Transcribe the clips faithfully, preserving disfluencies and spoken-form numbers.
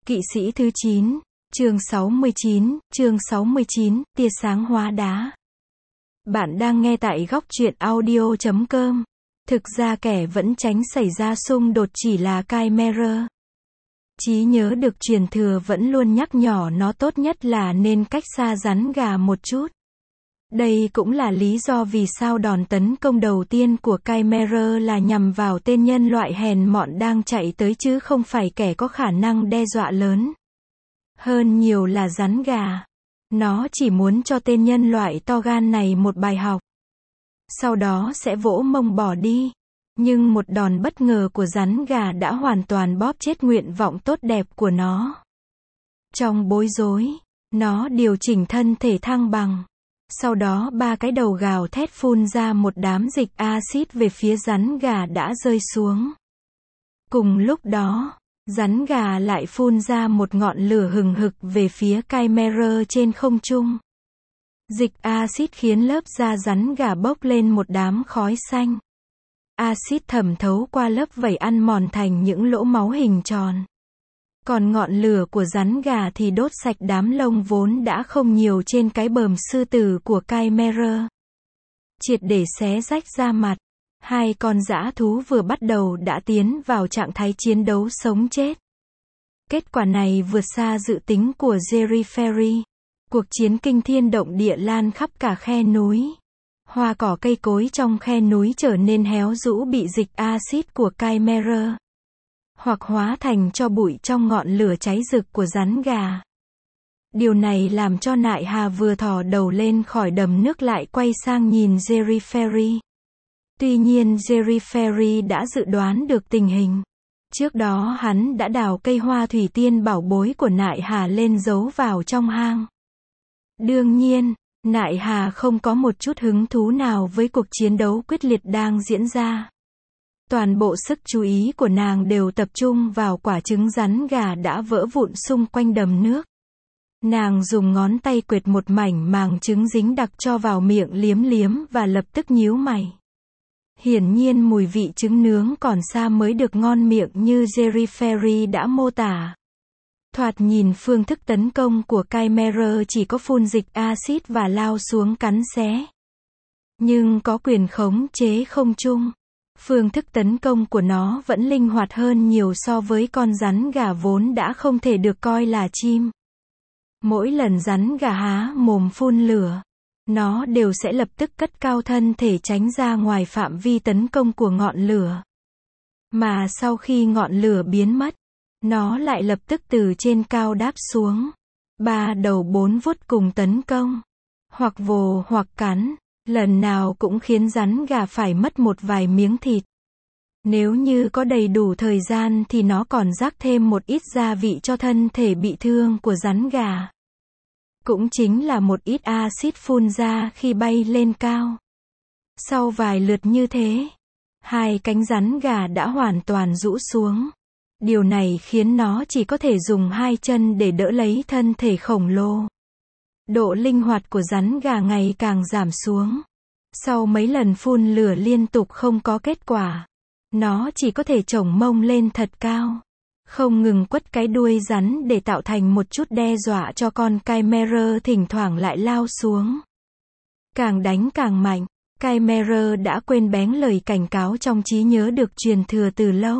Kỵ sĩ thứ chín, chương sáu mươi chín, chương sáu mươi chín, tia sáng hóa đá. Bạn đang nghe tại góc truyện audio chấm com. Thực ra kẻ vẫn tránh xảy ra xung đột chỉ là Chimera. Trí nhớ được truyền thừa vẫn luôn nhắc nhở nó tốt nhất là nên cách xa rắn gà một chút. Đây cũng là lý do vì sao đòn tấn công đầu tiên của Chimera là nhằm vào tên nhân loại hèn mọn đang chạy tới chứ không phải kẻ có khả năng đe dọa lớn hơn nhiều là rắn gà. Nó chỉ muốn cho tên nhân loại to gan này một bài học. Sau đó sẽ vỗ mông bỏ đi. Nhưng một đòn bất ngờ của rắn gà đã hoàn toàn bóp chết nguyện vọng tốt đẹp của nó. Trong bối rối, nó điều chỉnh thân thể thăng bằng. Sau đó ba cái đầu gào thét phun ra một đám dịch axit về phía rắn gà đã rơi xuống. Cùng lúc đó, rắn gà lại phun ra một ngọn lửa hừng hực về phía Chimera trên không trung. Dịch axit khiến lớp da rắn gà bốc lên một đám khói xanh. Axit thẩm thấu qua lớp vảy ăn mòn thành những lỗ máu hình tròn. Còn ngọn lửa của rắn gà thì đốt sạch đám lông vốn đã không nhiều trên cái bờm sư tử của Chimera. Triệt để xé rách da mặt. Hai con dã thú vừa bắt đầu đã tiến vào trạng thái chiến đấu sống chết. Kết quả này vượt xa dự tính của Jerry Ferry. Cuộc chiến kinh thiên động địa lan khắp cả khe núi. Hoa cỏ cây cối trong khe núi trở nên héo rũ bị dịch axit của Chimera. Hoặc hóa thành tro bụi trong ngọn lửa cháy rực của rắn gà. Điều này làm cho nại hà vừa thò đầu lên khỏi đầm nước lại quay sang nhìn Jerry Ferry. Tuy nhiên Jerry Ferry đã dự đoán được tình hình. Trước đó hắn đã đào cây hoa thủy tiên bảo bối của nại hà lên giấu vào trong hang. Đương nhiên, nại hà không có một chút hứng thú nào với cuộc chiến đấu quyết liệt đang diễn ra. Toàn bộ sức chú ý của nàng đều tập trung vào quả trứng rắn gà đã vỡ vụn xung quanh đầm nước. Nàng dùng ngón tay quệt một mảnh màng trứng dính đặc cho vào miệng liếm liếm và lập tức nhíu mày. Hiển nhiên mùi vị trứng nướng còn xa mới được ngon miệng như Jerry Ferry đã mô tả. Thoạt nhìn phương thức tấn công của Chimera chỉ có phun dịch axit và lao xuống cắn xé. Nhưng có quyền khống chế không chung. Phương thức tấn công của nó vẫn linh hoạt hơn nhiều so với con rắn gà vốn đã không thể được coi là chim. Mỗi lần rắn gà há mồm phun lửa, nó đều sẽ lập tức cất cao thân thể tránh ra ngoài phạm vi tấn công của ngọn lửa. Mà sau khi ngọn lửa biến mất, nó lại lập tức từ trên cao đáp xuống. Ba đầu bốn vuốt cùng tấn công. Hoặc vồ hoặc cắn. Lần nào cũng khiến rắn gà phải mất một vài miếng thịt. Nếu như có đầy đủ thời gian thì nó còn rắc thêm một ít gia vị cho thân thể bị thương của rắn gà. Cũng chính là một ít axit phun ra khi bay lên cao. Sau vài lượt như thế, hai cánh rắn gà đã hoàn toàn rũ xuống. Điều này khiến nó chỉ có thể dùng hai chân để đỡ lấy thân thể khổng lồ. Độ linh hoạt của rắn gà ngày càng giảm xuống. Sau mấy lần phun lửa liên tục không có kết quả, nó chỉ có thể chổng mông lên thật cao, không ngừng quất cái đuôi rắn để tạo thành một chút đe dọa cho con Chimera thỉnh thoảng lại lao xuống. Càng đánh càng mạnh, Chimera đã quên bén lời cảnh cáo trong trí nhớ được truyền thừa từ lâu.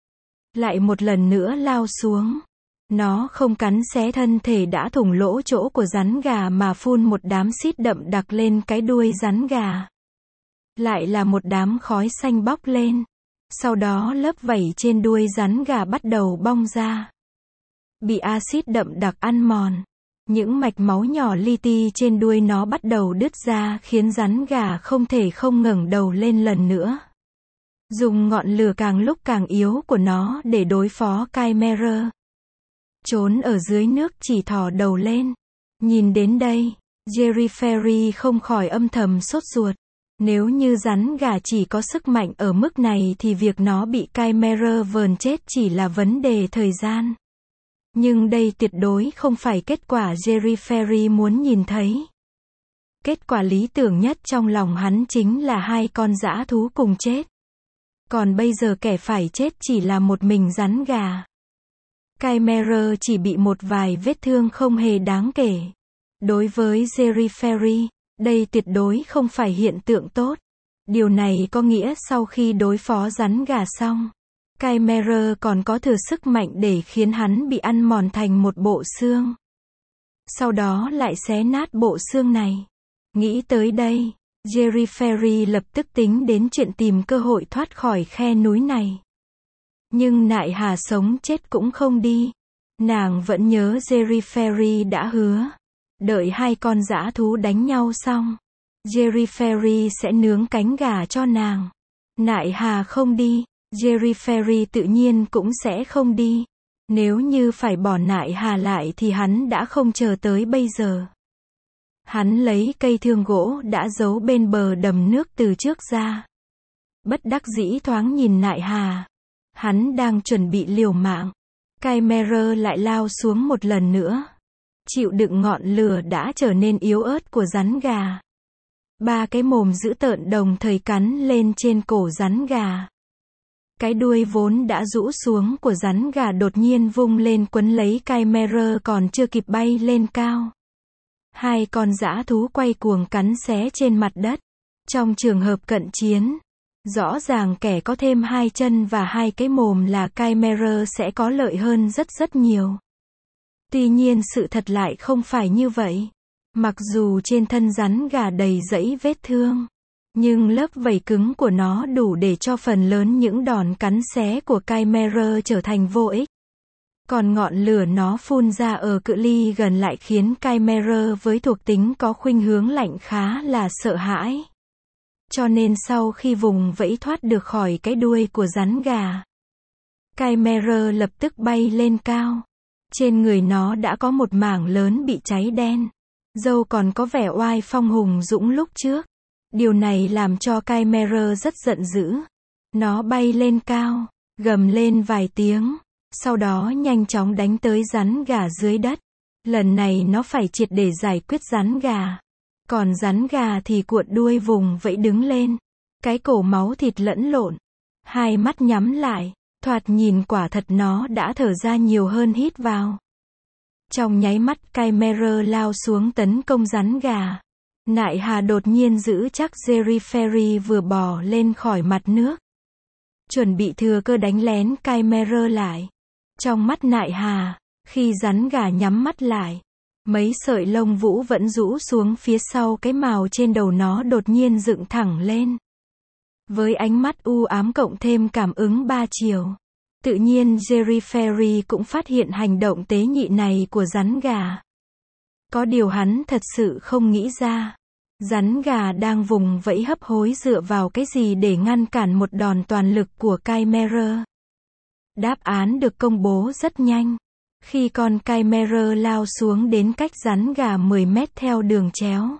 Lại một lần nữa lao xuống. Nó không cắn xé thân thể đã thủng lỗ chỗ của rắn gà mà phun một đám xít đậm đặc lên cái đuôi rắn gà. Lại là một đám khói xanh bốc lên. Sau đó lớp vảy trên đuôi rắn gà bắt đầu bong ra. Bị axit đậm đặc ăn mòn. Những mạch máu nhỏ li ti trên đuôi nó bắt đầu đứt ra khiến rắn gà không thể không ngẩng đầu lên lần nữa. Dùng ngọn lửa càng lúc càng yếu của nó để đối phó Chimera. Trốn ở dưới nước chỉ thò đầu lên. Nhìn đến đây, Jerry Ferry không khỏi âm thầm sốt ruột. Nếu như rắn gà chỉ có sức mạnh ở mức này thì việc nó bị Chimera vờn chết chỉ là vấn đề thời gian. Nhưng đây tuyệt đối không phải kết quả Jerry Ferry muốn nhìn thấy. Kết quả lý tưởng nhất trong lòng hắn chính là hai con dã thú cùng chết. Còn bây giờ kẻ phải chết chỉ là một mình rắn gà. Chimera chỉ bị một vài vết thương không hề đáng kể. Đối với Jerry Ferry, đây tuyệt đối không phải hiện tượng tốt. Điều này có nghĩa sau khi đối phó rắn gà xong, Chimera còn có thừa sức mạnh để khiến hắn bị ăn mòn thành một bộ xương. Sau đó lại xé nát bộ xương này. Nghĩ tới đây, Jerry Ferry lập tức tính đến chuyện tìm cơ hội thoát khỏi khe núi này. Nhưng Nại Hà sống chết cũng không đi. Nàng vẫn nhớ Jerry Ferry đã hứa. Đợi hai con dã thú đánh nhau xong, Jerry Ferry sẽ nướng cánh gà cho nàng. Nại Hà không đi, Jerry Ferry tự nhiên cũng sẽ không đi. Nếu như phải bỏ Nại Hà lại thì hắn đã không chờ tới bây giờ. Hắn lấy cây thương gỗ đã giấu bên bờ đầm nước từ trước ra. Bất đắc dĩ thoáng nhìn Nại Hà. Hắn đang chuẩn bị liều mạng. Chimera lại lao xuống một lần nữa. Chịu đựng ngọn lửa đã trở nên yếu ớt của rắn gà. Ba cái mồm dữ tợn đồng thời cắn lên trên cổ rắn gà. Cái đuôi vốn đã rũ xuống của rắn gà đột nhiên vung lên quấn lấy Chimera còn chưa kịp bay lên cao. Hai con dã thú quay cuồng cắn xé trên mặt đất. Trong trường hợp cận chiến, rõ ràng kẻ có thêm hai chân và hai cái mồm là Chimera sẽ có lợi hơn rất rất nhiều. Tuy nhiên sự thật lại không phải như vậy. Mặc dù trên thân rắn gà đầy dẫy vết thương, nhưng lớp vảy cứng của nó đủ để cho phần lớn những đòn cắn xé của Chimera trở thành vô ích. Còn ngọn lửa nó phun ra ở cự ly gần lại khiến Chimera với thuộc tính có khuynh hướng lạnh khá là sợ hãi. Cho nên sau khi vùng vẫy thoát được khỏi cái đuôi của rắn gà, Chimera lập tức bay lên cao. Trên người nó đã có một mảng lớn bị cháy đen. Râu còn có vẻ oai phong hùng dũng lúc trước. Điều này làm cho Chimera rất giận dữ. Nó bay lên cao, gầm lên vài tiếng, sau đó nhanh chóng đánh tới rắn gà dưới đất. Lần này nó phải triệt để giải quyết rắn gà. Còn rắn gà thì cuộn đuôi vùng vẫy đứng lên. Cái cổ máu thịt lẫn lộn. Hai mắt nhắm lại. Thoạt nhìn quả thật nó đã thở ra nhiều hơn hít vào. Trong nháy mắt Chimera lao xuống tấn công rắn gà. Nại Hà đột nhiên giữ chắc Jerry Ferry vừa bò lên khỏi mặt nước. Chuẩn bị thừa cơ đánh lén Chimera lại. Trong mắt Nại Hà, khi rắn gà nhắm mắt lại, mấy sợi lông vũ vẫn rũ xuống phía sau cái mào trên đầu nó đột nhiên dựng thẳng lên. Với ánh mắt u ám cộng thêm cảm ứng ba chiều, tự nhiên Jerry Ferry cũng phát hiện hành động tế nhị này của rắn gà. Có điều hắn thật sự không nghĩ ra. Rắn gà đang vùng vẫy hấp hối dựa vào cái gì để ngăn cản một đòn toàn lực của Chimera. Đáp án được công bố rất nhanh. Khi con Chimera lao xuống đến cách rắn gà mười mét theo đường chéo.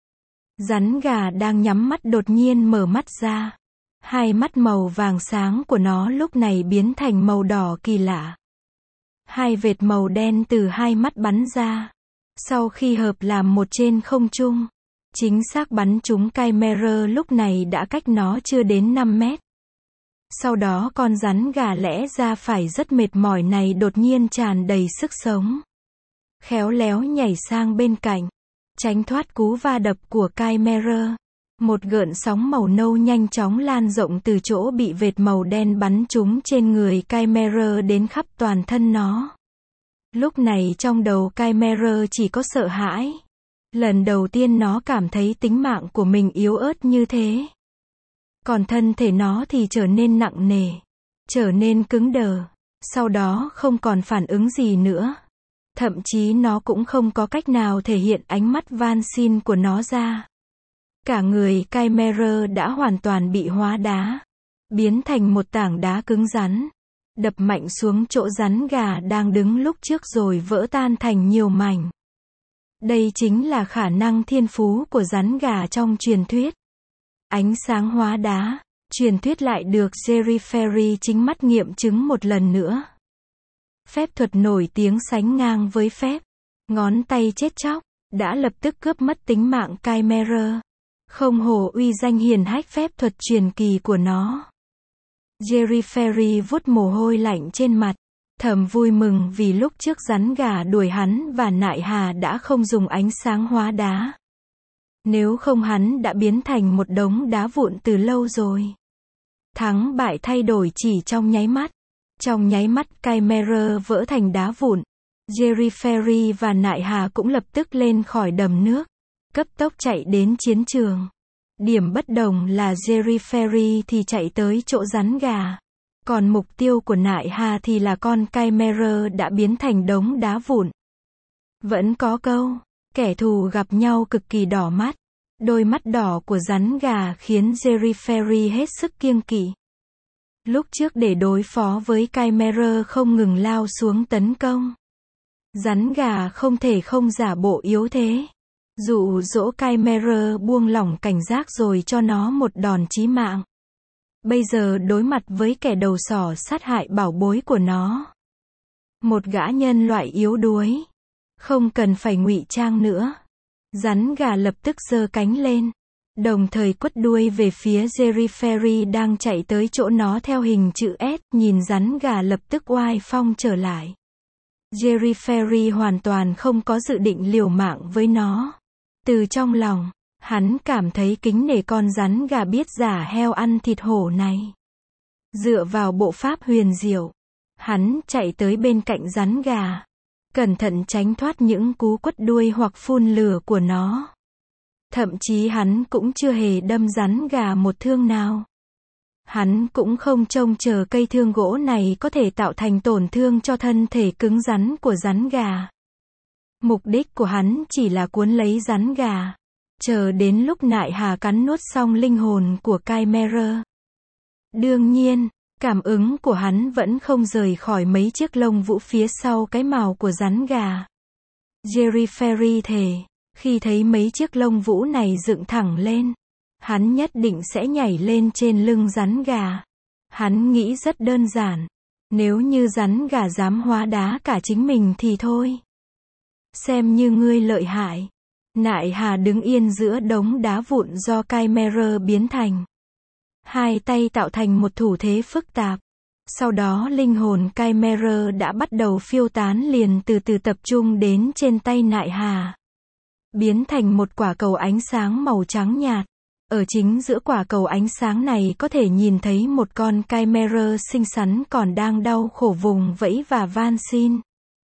Rắn gà đang nhắm mắt đột nhiên mở mắt ra. Hai mắt màu vàng sáng của nó lúc này biến thành màu đỏ kỳ lạ. Hai vệt màu đen từ hai mắt bắn ra. Sau khi hợp làm một trên không trung, chính xác bắn trúng Chimera lúc này đã cách nó chưa đến năm mét. Sau đó con rắn gà lẽ ra phải rất mệt mỏi này đột nhiên tràn đầy sức sống. Khéo léo nhảy sang bên cạnh, tránh thoát cú va đập của Chimera. Một gợn sóng màu nâu nhanh chóng lan rộng từ chỗ bị vệt màu đen bắn trúng trên người Chimera đến khắp toàn thân nó. Lúc này trong đầu Chimera chỉ có sợ hãi. Lần đầu tiên nó cảm thấy tính mạng của mình yếu ớt như thế. Còn thân thể nó thì trở nên nặng nề, trở nên cứng đờ, sau đó không còn phản ứng gì nữa. Thậm chí nó cũng không có cách nào thể hiện ánh mắt van xin của nó ra. Cả người Chimera đã hoàn toàn bị hóa đá, biến thành một tảng đá cứng rắn, đập mạnh xuống chỗ rắn gà đang đứng lúc trước rồi vỡ tan thành nhiều mảnh. Đây chính là khả năng thiên phú của rắn gà trong truyền thuyết. Ánh sáng hóa đá, truyền thuyết lại được Jerry Ferry chính mắt nghiệm chứng một lần nữa. Phép thuật nổi tiếng sánh ngang với phép ngón tay chết chóc, đã lập tức cướp mất tính mạng Chimera. Không hổ uy danh hiển hách phép thuật truyền kỳ của nó. Jerry Ferry vuốt mồ hôi lạnh trên mặt. Thầm vui mừng vì lúc trước rắn gà đuổi hắn và Nại Hà đã không dùng ánh sáng hóa đá. Nếu không hắn đã biến thành một đống đá vụn từ lâu rồi. Thắng bại thay đổi chỉ trong nháy mắt. Trong nháy mắt Chimera vỡ thành đá vụn. Jerry Ferry và Nại Hà cũng lập tức lên khỏi đầm nước, cấp tốc chạy đến chiến trường. Điểm bất đồng là Jerry Ferry thì chạy tới chỗ rắn gà. Còn mục tiêu của Nại Hà thì là con Chimera đã biến thành đống đá vụn. Vẫn có câu, kẻ thù gặp nhau cực kỳ đỏ mắt. Đôi mắt đỏ của rắn gà khiến Jerry Ferry hết sức kiêng kỵ. Lúc trước để đối phó với Chimera không ngừng lao xuống tấn công. Rắn gà không thể không giả bộ yếu thế. Dụ dỗ Chimera buông lỏng cảnh giác rồi cho nó một đòn chí mạng. Bây giờ đối mặt với kẻ đầu sỏ sát hại bảo bối của nó. Một gã nhân loại yếu đuối. Không cần phải ngụy trang nữa. Rắn gà lập tức giơ cánh lên. Đồng thời quất đuôi về phía Jerry Ferry đang chạy tới chỗ nó theo hình chữ S. Nhìn rắn gà lập tức oai phong trở lại. Jerry Ferry hoàn toàn không có dự định liều mạng với nó. Từ trong lòng, hắn cảm thấy kính nể con rắn gà biết giả heo ăn thịt hổ này. Dựa vào bộ pháp huyền diệu, hắn chạy tới bên cạnh rắn gà. Cẩn thận tránh thoát những cú quất đuôi hoặc phun lửa của nó. Thậm chí hắn cũng chưa hề đâm rắn gà một thương nào. Hắn cũng không trông chờ cây thương gỗ này có thể tạo thành tổn thương cho thân thể cứng rắn của rắn gà. Mục đích của hắn chỉ là cuốn lấy rắn gà. Chờ đến lúc Nại Hà cắn nuốt xong linh hồn của Chimera. Đương nhiên, cảm ứng của hắn vẫn không rời khỏi mấy chiếc lông vũ phía sau cái mào của rắn gà. Jerry Ferry thề, khi thấy mấy chiếc lông vũ này dựng thẳng lên, hắn nhất định sẽ nhảy lên trên lưng rắn gà. Hắn nghĩ rất đơn giản. Nếu như rắn gà dám hóa đá cả chính mình thì thôi. Xem như ngươi lợi hại. Nại Hà đứng yên giữa đống đá vụn do Chimera biến thành. Hai tay tạo thành một thủ thế phức tạp. Sau đó linh hồn Chimera đã bắt đầu phiêu tán liền từ từ tập trung đến trên tay Nại Hà. Biến thành một quả cầu ánh sáng màu trắng nhạt. Ở chính giữa quả cầu ánh sáng này có thể nhìn thấy một con Chimera xinh xắn còn đang đau khổ vùng vẫy và van xin.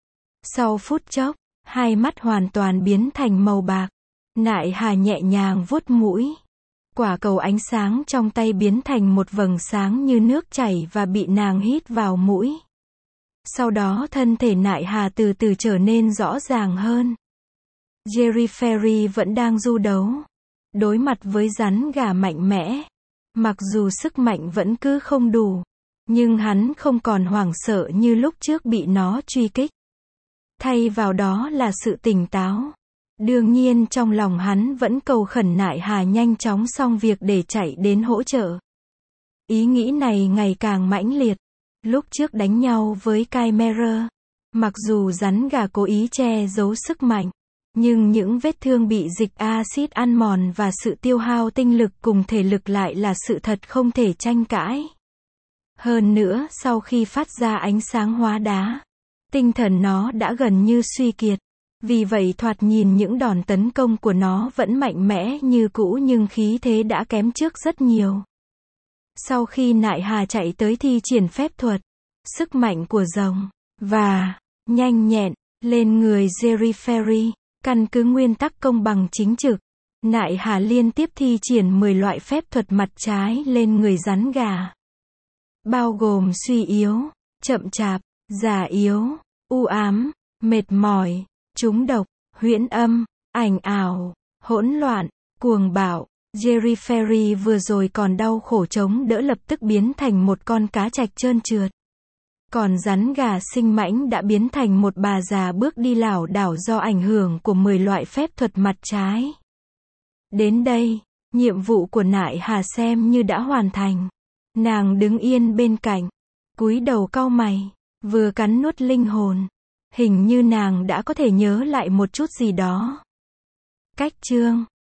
Sau phút chốc, hai mắt hoàn toàn biến thành màu bạc. Nại Hà nhẹ nhàng vuốt mũi. Quả cầu ánh sáng trong tay biến thành một vầng sáng như nước chảy và bị nàng hít vào mũi. Sau đó thân thể Nại Hà từ từ trở nên rõ ràng hơn. Jerry Ferry vẫn đang du đấu. Đối mặt với rắn gà mạnh mẽ. Mặc dù sức mạnh vẫn cứ không đủ. Nhưng hắn không còn hoảng sợ như lúc trước bị nó truy kích. Thay vào đó là sự tỉnh táo. Đương nhiên trong lòng hắn vẫn cầu khẩn Nại Hà nhanh chóng xong việc để chạy đến hỗ trợ. Ý nghĩ này ngày càng mãnh liệt. Lúc trước đánh nhau với Chimera, mặc dù rắn gà cố ý che giấu sức mạnh, nhưng những vết thương bị dịch axit ăn mòn và sự tiêu hao tinh lực cùng thể lực lại là sự thật không thể tranh cãi. Hơn nữa sau khi phát ra ánh sáng hóa đá, tinh thần nó đã gần như suy kiệt. Vì vậy thoạt nhìn những đòn tấn công của nó vẫn mạnh mẽ như cũ nhưng khí thế đã kém trước rất nhiều. Sau khi Nại Hà chạy tới thi triển phép thuật, sức mạnh của rồng, và, nhanh nhẹn, lên người Jerry Ferry, căn cứ nguyên tắc công bằng chính trực, Nại Hà liên tiếp thi triển mười loại phép thuật mặt trái lên người rắn gà. Bao gồm suy yếu, chậm chạp, già yếu, u ám, mệt mỏi, trúng độc, huyễn âm, ảnh ảo, hỗn loạn, cuồng bạo. Jerry Ferry vừa rồi còn đau khổ chống đỡ lập tức biến thành một con cá trạch trơn trượt. Còn rắn gà sinh mãnh đã biến thành một bà già bước đi lảo đảo do ảnh hưởng của mười loại phép thuật mặt trái. Đến đây, nhiệm vụ của Nại Hà xem như đã hoàn thành. Nàng đứng yên bên cạnh, cúi đầu cau mày, vừa cắn nuốt linh hồn. Hình như nàng đã có thể nhớ lại một chút gì đó. Cách chương